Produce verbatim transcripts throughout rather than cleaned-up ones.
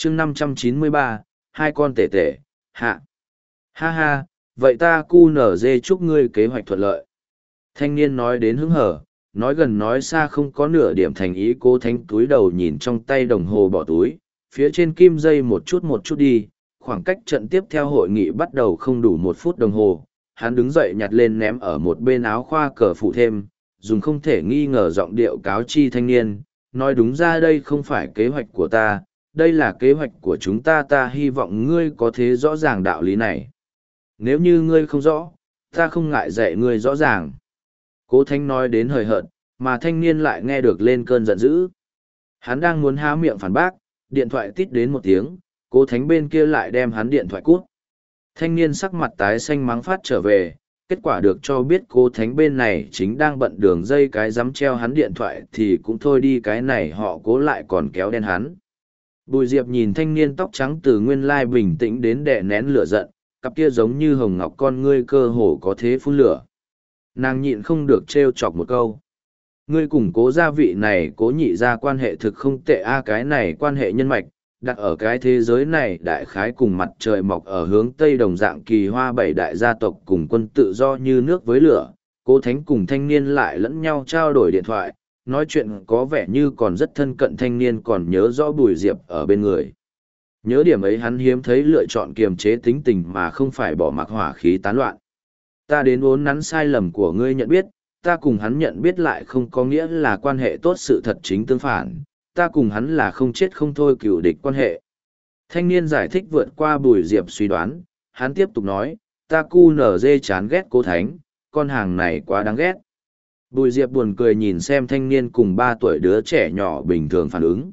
chương năm trăm chín mươi ba, hai con tể tể, hạ. Ha ha, vậy ta cu nở dê chúc ngươi kế hoạch thuận lợi. Thanh niên nói đến hứng hở, nói gần nói xa không có nửa điểm thành ý. Cố Thánh túi đầu nhìn trong tay đồng hồ bỏ túi, phía trên kim dây một chút một chút đi, khoảng cách trận tiếp theo hội nghị bắt đầu không đủ một phút đồng hồ. Hắn đứng dậy nhặt lên ném ở một bên áo khoa cờ phụ thêm, dùng không thể nghi ngờ giọng điệu cáo chi thanh niên, nói đúng ra đây không phải kế hoạch của ta, đây là kế hoạch của chúng ta, ta hy vọng ngươi có thế rõ ràng đạo lý này. Nếu như ngươi không rõ, ta không ngại dạy ngươi rõ ràng. Cố Thánh nói đến hời hợt, mà thanh niên lại nghe được lên cơn giận dữ. Hắn đang muốn há miệng phản bác, điện thoại tít đến một tiếng, Cố Thánh bên kia lại đem hắn điện thoại cút. Thanh niên sắc mặt tái xanh mắng phát trở về, kết quả được cho biết Cố Thánh bên này chính đang bận đường dây cái dám treo hắn điện thoại thì cũng thôi đi, cái này họ Cố lại còn kéo đen hắn. Bùi Diệp nhìn thanh niên tóc trắng từ nguyên lai bình tĩnh đến đè nén lửa giận, cặp kia giống như hồng ngọc con ngươi cơ hồ có thế phun lửa. Nàng nhịn không được trêu chọc một câu. Ngươi cùng Cố gia vị này Cố nhị gia quan hệ thực không tệ a, cái này quan hệ nhân mạch, đặt ở cái thế giới này đại khái cùng mặt trời mọc ở hướng tây đồng dạng kỳ hoa bảy đại gia tộc cùng quân tự do như nước với lửa. Cố Thánh cùng thanh niên lại lẫn nhau trao đổi điện thoại, nói chuyện có vẻ như còn rất thân cận. Thanh niên còn nhớ rõ Bùi Diệp ở bên người. Nhớ điểm ấy hắn hiếm thấy lựa chọn kiềm chế tính tình mà không phải bỏ mặc hỏa khí tán loạn. Ta đến uốn nắn sai lầm của ngươi nhận biết, ta cùng hắn nhận biết lại không có nghĩa là quan hệ tốt, sự thật chính tương phản, ta cùng hắn là không chết không thôi cựu địch quan hệ. Thanh niên giải thích vượt qua Bùi Diệp suy đoán, hắn tiếp tục nói, ta cu nở dê chán ghét Cố Thánh, con hàng này quá đáng ghét. Bùi Diệp buồn cười nhìn xem thanh niên cùng ba tuổi đứa trẻ nhỏ bình thường phản ứng.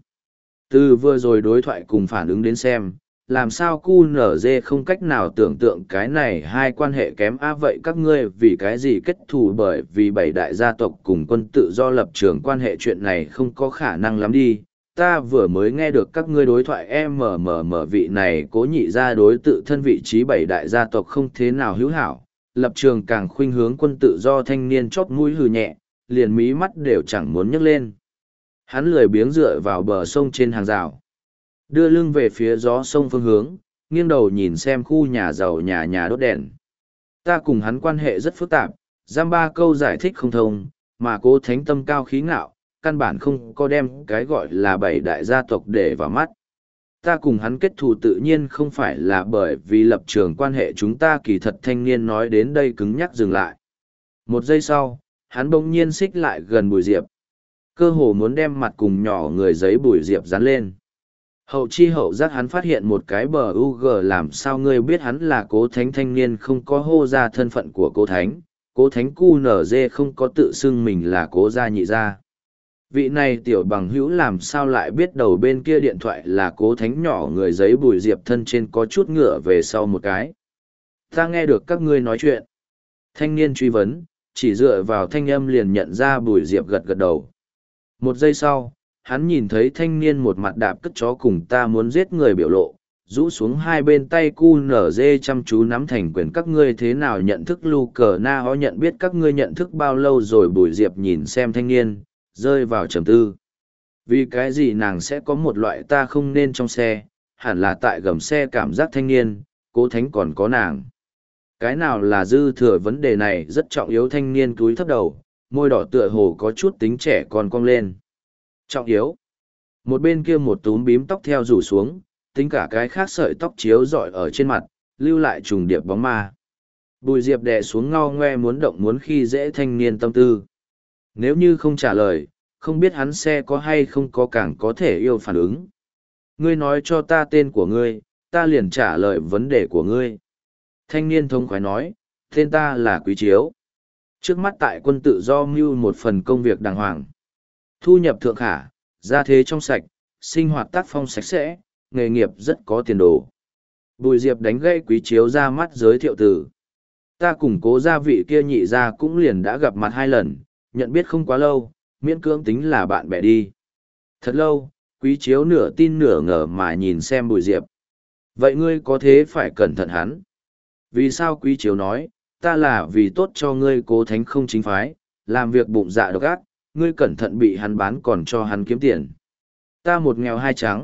Từ vừa rồi đối thoại cùng phản ứng đến xem, làm sao cu nở dê không cách nào tưởng tượng cái này hai quan hệ kém a. Vậy các ngươi vì cái gì kết thù? Bởi vì bảy đại gia tộc cùng quân tự do lập trường quan hệ, chuyện này không có khả năng lắm đi. Ta vừa mới nghe được các ngươi đối thoại em mở mở mở vị này Cố nhị gia đối tự thân vị trí bảy đại gia tộc không thế nào hữu hảo, lập trường càng khuynh hướng quân tự do. Thanh niên chót mũi hừ nhẹ, liền mí mắt đều chẳng muốn nhấc lên. Hắn lười biếng dựa vào bờ sông trên hàng rào, đưa lưng về phía gió sông phương hướng, nghiêng đầu nhìn xem khu nhà giàu nhà nhà đốt đèn. Ta cùng hắn quan hệ rất phức tạp, giam ba câu giải thích không thông, mà Cố Thánh tâm cao khí ngạo, căn bản không có đem cái gọi là bảy đại gia tộc để vào mắt. Ta cùng hắn kết thù tự nhiên không phải là bởi vì lập trường quan hệ chúng ta. Kỳ thật thanh niên nói đến đây cứng nhắc dừng lại. Một giây sau, hắn bỗng nhiên xích lại gần Bùi Diệp, cơ hồ muốn đem mặt cùng nhỏ người giấy Bùi Diệp dán lên. Hậu chi hậu giác hắn phát hiện một cái bờ u gờ, làm sao ngươi biết hắn là Cố Thánh? Thanh niên không có hô ra thân phận của Cố Thánh, Cố Thánh cu nở dê không có tự xưng mình là Cố gia nhị gia. Vị này tiểu bằng hữu làm sao lại biết đầu bên kia điện thoại là Cố Thánh? Nhỏ người giấy Bùi Diệp thân trên có chút ngựa về sau một cái. Ta nghe được các ngươi nói chuyện. Thanh niên truy vấn, chỉ dựa vào thanh âm liền nhận ra Bùi Diệp gật gật đầu. Một giây sau, hắn nhìn thấy thanh niên một mặt đạp cất chó cùng ta muốn giết người biểu lộ, rũ xuống hai bên tay cu nở dê chăm chú nắm thành quyền. Các ngươi thế nào nhận thức lu cờ na ho? Nhận biết các ngươi nhận thức bao lâu rồi? Bùi Diệp nhìn xem thanh niên, rơi vào trầm tư. Vì cái gì nàng sẽ có một loại ta không nên trong xe, hẳn là tại gầm xe cảm giác thanh niên, Cố Thánh còn có nàng. Cái nào là dư thừa? Vấn đề này rất trọng yếu. Thanh niên cúi thấp đầu, môi đỏ tựa hồ có chút tính trẻ còn cong lên. Trọng yếu. Một bên kia một túm bím tóc theo rủ xuống, tính cả cái khác sợi tóc chiếu rọi ở trên mặt, lưu lại trùng điệp bóng ma. Bùi Diệp đè xuống ngao ngoe muốn động muốn khi dễ thanh niên tâm tư. Nếu như không trả lời, không biết hắn xe có hay không có càng có thể yêu phản ứng. Ngươi nói cho ta tên của ngươi, ta liền trả lời vấn đề của ngươi. Thanh niên thông khoái nói, tên ta là Quý Chiếu. Trước mắt tại quân tự do mưu một phần công việc đàng hoàng. Thu nhập thượng khả, gia thế trong sạch, sinh hoạt tác phong sạch sẽ, nghề nghiệp rất có tiền đồ. Bùi Diệp đánh gãy Quý Chiếu ra mắt giới thiệu từ. Ta cùng Cố gia vị kia nhị gia cũng liền đã gặp mặt hai lần, nhận biết không quá lâu, miễn cưỡng tính là bạn bè đi. Thật lâu, Quý Chiếu nửa tin nửa ngờ mà nhìn xem Bùi Diệp. Vậy ngươi có thế phải cẩn thận hắn. Vì sao? Quý Chiếu nói, ta là vì tốt cho ngươi. Cố Thánh không chính phái, làm việc bụng dạ độc ác, ngươi cẩn thận bị hắn bán còn cho hắn kiếm tiền. Ta một nghèo hai trắng,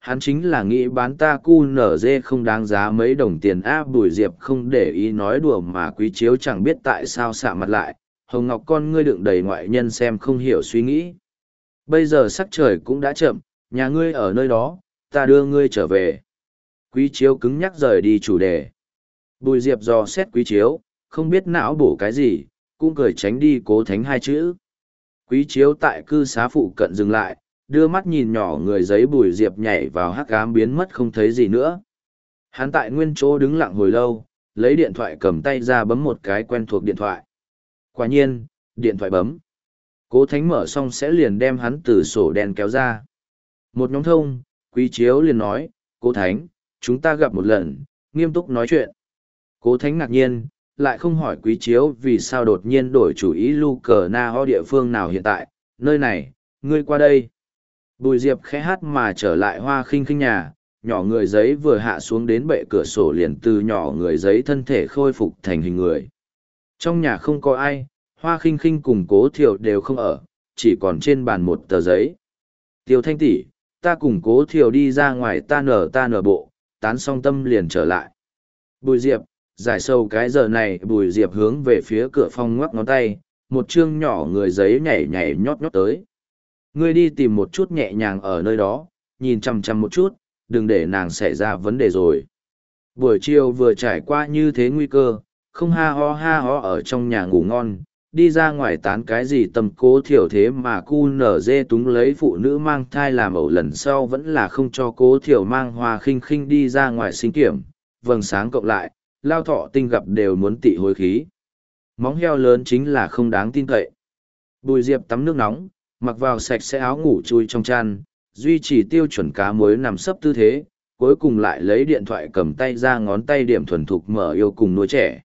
hắn chính là nghĩ bán ta cu nở dê không đáng giá mấy đồng tiền a. Bùi Diệp không để ý nói đùa mà Quý Chiếu chẳng biết tại sao xạ mặt lại, hồng ngọc con ngươi đựng đầy ngoại nhân xem không hiểu suy nghĩ. Bây giờ sắc trời cũng đã chậm, nhà ngươi ở nơi đó, ta đưa ngươi trở về. Quý Chiếu cứng nhắc rời đi chủ đề. Bùi Diệp dò xét Quý Chiếu, không biết não bổ cái gì, cũng cười tránh đi Cố Thánh hai chữ. Quý Chiếu tại cư xá phụ cận dừng lại, đưa mắt nhìn nhỏ người giấy. Bùi Diệp nhảy vào hắc ám biến mất không thấy gì nữa. Hắn tại nguyên chỗ đứng lặng hồi lâu, lấy điện thoại cầm tay ra bấm một cái quen thuộc điện thoại. Quả nhiên, điện thoại bấm. Cố Thánh mở xong sẽ liền đem hắn từ sổ đen kéo ra. Một nhóm thông, Quý Chiếu liền nói, Cố Thánh, chúng ta gặp một lần, nghiêm túc nói chuyện. Cố Thánh ngạc nhiên, lại không hỏi Quý Chiếu vì sao đột nhiên đổi chủ ý lu cờ na ho địa phương nào hiện tại, nơi này, ngươi qua đây. Bùi Diệp khẽ hát mà trở lại Hoa Khinh Khinh nhà, nhỏ người giấy vừa hạ xuống đến bệ cửa sổ liền từ nhỏ người giấy thân thể khôi phục thành hình người. Trong nhà không có ai, Hoa Khinh Khinh cùng Cố Thiều đều không ở, chỉ còn trên bàn một tờ giấy. Tiêu Thanh tỷ, ta cùng Cố Thiều đi ra ngoài ta nở ta nở bộ, tán xong tâm liền trở lại. Bùi Diệp, giải sâu cái giờ này. Bùi Diệp hướng về phía cửa phòng ngoắc ngón tay, một chương nhỏ người giấy nhảy nhảy nhót nhót tới. Ngươi đi tìm một chút nhẹ nhàng ở nơi đó, nhìn chằm chằm một chút, đừng để nàng xảy ra vấn đề rồi. Buổi chiều vừa trải qua như thế nguy cơ, không ha ho ha ho ở trong nhà ngủ ngon, đi ra ngoài tán cái gì tầm Cố Thiểu thế mà cu nở dê túng lấy phụ nữ mang thai làm ẩu lần sau vẫn là không cho Cố Thiểu mang Hoa Khinh Khinh đi ra ngoài sinh kiểm, vầng sáng cộng lại, lao thọ tinh gặp đều muốn tị hối khí. Móng heo lớn chính là không đáng tin cậy. Bùi Diệp tắm nước nóng, mặc vào sạch sẽ áo ngủ chui trong chăn, duy trì tiêu chuẩn cá muối nằm sấp tư thế, cuối cùng lại lấy điện thoại cầm tay ra ngón tay điểm thuần thục mở yêu cùng nuôi trẻ.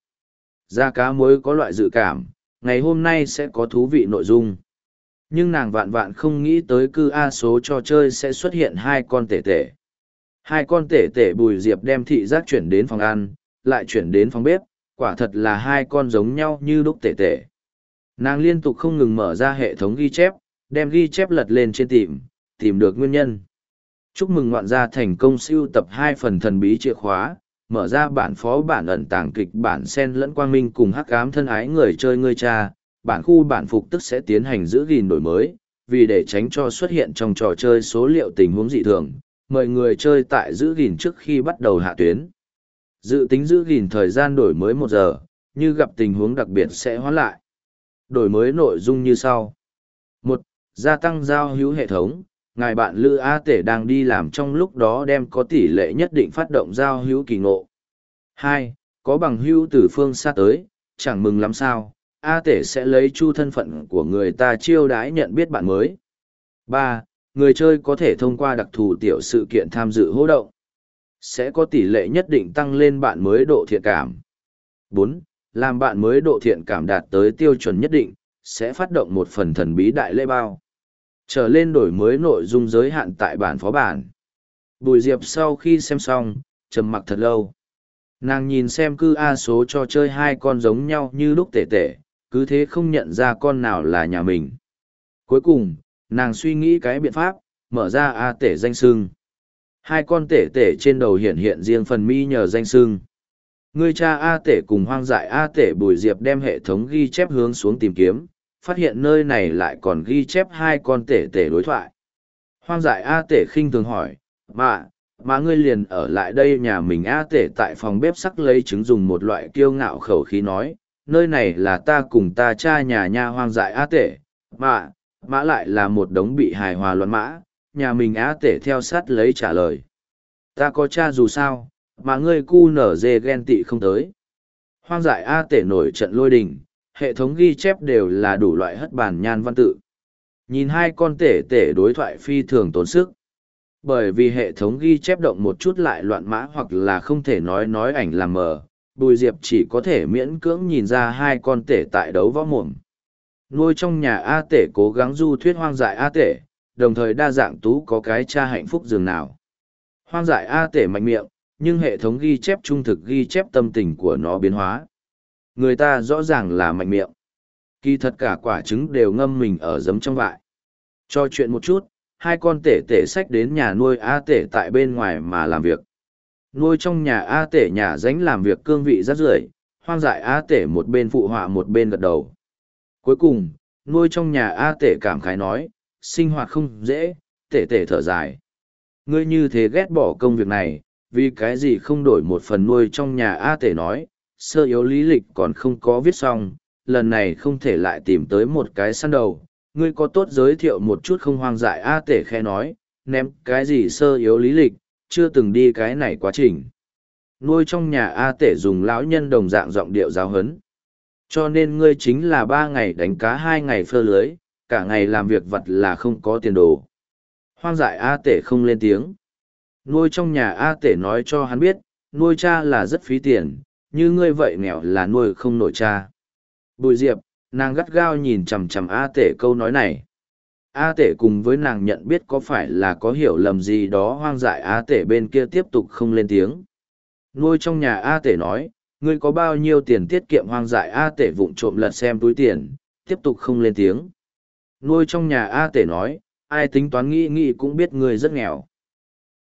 Da cá muối có loại dự cảm, ngày hôm nay sẽ có thú vị nội dung. Nhưng nàng vạn vạn không nghĩ tới cư A số trò chơi sẽ xuất hiện hai con tể tể. Hai con tể tể. Bùi Diệp đem thị giác chuyển đến phòng ăn, lại chuyển đến phòng bếp, quả thật là hai con giống nhau như đúc tể tể. Nàng liên tục không ngừng mở ra hệ thống ghi chép, đem ghi chép lật lên trên tìm, tìm được nguyên nhân. Chúc mừng ngoạn gia thành công sưu tập hai phần thần bí chìa khóa, mở ra bản phó bản ẩn tàng kịch bản sen lẫn quang minh cùng hắc ám thân ái người chơi ngươi cha, bản khu bản phục tức sẽ tiến hành giữ gìn đổi mới, vì để tránh cho xuất hiện trong trò chơi số liệu tình huống dị thường, mời người chơi tại giữ gìn trước khi bắt đầu hạ tuyến. Dự tính giữ gìn thời gian đổi mới một giờ, như gặp tình huống đặc biệt sẽ hoãn lại. Đổi mới nội dung như sau. Một, gia tăng giao hữu hệ thống. Ngài bạn Lữ A Tể đang đi làm trong lúc đó đem có tỷ lệ nhất định phát động giao hữu kỳ ngộ. Hai, có bằng hữu từ phương xa tới, chẳng mừng lắm sao, A Tể sẽ lấy chu thân phận của người ta chiêu đãi nhận biết bạn mới. Ba, người chơi có thể thông qua đặc thù tiểu sự kiện tham dự hỗ động. Sẽ có tỷ lệ nhất định tăng lên bạn mới độ thiện cảm. Bốn, làm bạn mới độ thiện cảm đạt tới tiêu chuẩn nhất định, sẽ phát động một phần thần bí đại lễ bao. Trở lên đổi mới nội dung giới hạn tại bản phó bản. Bùi Diệp sau khi xem xong, trầm mặc thật lâu. Nàng nhìn xem cư A số cho chơi hai con giống nhau như lúc tể tể, cứ thế không nhận ra con nào là nhà mình. Cuối cùng, nàng suy nghĩ cái biện pháp, mở ra A tể danh sưng. Hai con tể tể trên đầu hiện hiện riêng phần mi nhờ danh sưng. Người cha A tể cùng hoang dại A tể. Bùi Diệp đem hệ thống ghi chép hướng xuống tìm kiếm, phát hiện nơi này lại còn ghi chép hai con tể tể đối thoại. Hoang dại A tể khinh thường hỏi, mà, mà ngươi liền ở lại đây nhà mình. A tể tại phòng bếp sắc lấy trứng dùng một loại kiêu ngạo khẩu khí nói, nơi này là ta cùng ta cha nhà nha. Hoang dại A tể, mà, mã lại là một đống bị hài hòa loạn mã, nhà mình A tể theo sát lấy trả lời. Ta có cha dù sao, mà ngươi cu nở dê ghen tị không tới. Hoang dại A tể nổi trận lôi đình, hệ thống ghi chép đều là đủ loại hất bàn nhan văn tự. Nhìn hai con tể tể đối thoại phi thường tốn sức. Bởi vì hệ thống ghi chép động một chút lại loạn mã hoặc là không thể nói nói ảnh làm mờ, Bùi Diệp chỉ có thể miễn cưỡng nhìn ra hai con tể tại đấu võ mồm. Nuôi trong nhà A tể cố gắng du thuyết hoang dại A tể, đồng thời đa dạng tú có cái cha hạnh phúc dường nào. Hoang dại A tể mạnh miệng, nhưng hệ thống ghi chép trung thực ghi chép tâm tình của nó biến hóa. Người ta rõ ràng là mạnh miệng. Kỳ thật cả quả trứng đều ngâm mình ở giấm trong vại. Cho chuyện một chút, hai con tể tể xách đến nhà nuôi A tể tại bên ngoài mà làm việc. Nuôi trong nhà A tể nhà ránh làm việc cương vị rất rưởi, hoang dại A tể một bên phụ họa một bên gật đầu. Cuối cùng, nuôi trong nhà A tể cảm khái nói, sinh hoạt không dễ, tể tể thở dài. Ngươi như thế ghét bỏ công việc này, vì cái gì không đổi một phần nuôi trong nhà A tể nói, sơ yếu lý lịch còn không có viết xong, lần này không thể lại tìm tới một cái săn đầu. Ngươi có tốt giới thiệu một chút không hoang dại A tể khe nói, ném cái gì sơ yếu lý lịch, chưa từng đi cái này quá trình. Nuôi trong nhà A tể dùng lão nhân đồng dạng giọng điệu giáo hấn. Cho nên ngươi chính là ba ngày đánh cá hai ngày phơ lưới, cả ngày làm việc vật là không có tiền đồ. Hoang dại A tể không lên tiếng. Nuôi trong nhà A tể nói cho hắn biết, nuôi cha là rất phí tiền, như ngươi vậy nghèo là nuôi không nổi cha. Bùi Diệp, nàng gắt gao nhìn chằm chằm A tể câu nói này. A tể cùng với nàng nhận biết có phải là có hiểu lầm gì đó, hoang dại A tể bên kia tiếp tục không lên tiếng. Nuôi trong nhà A tể nói, ngươi có bao nhiêu tiền tiết kiệm, hoang dại A tể vụng trộm lật xem túi tiền, tiếp tục không lên tiếng. Nuôi trong nhà A tể nói, ai tính toán nghĩ nghĩ cũng biết ngươi rất nghèo.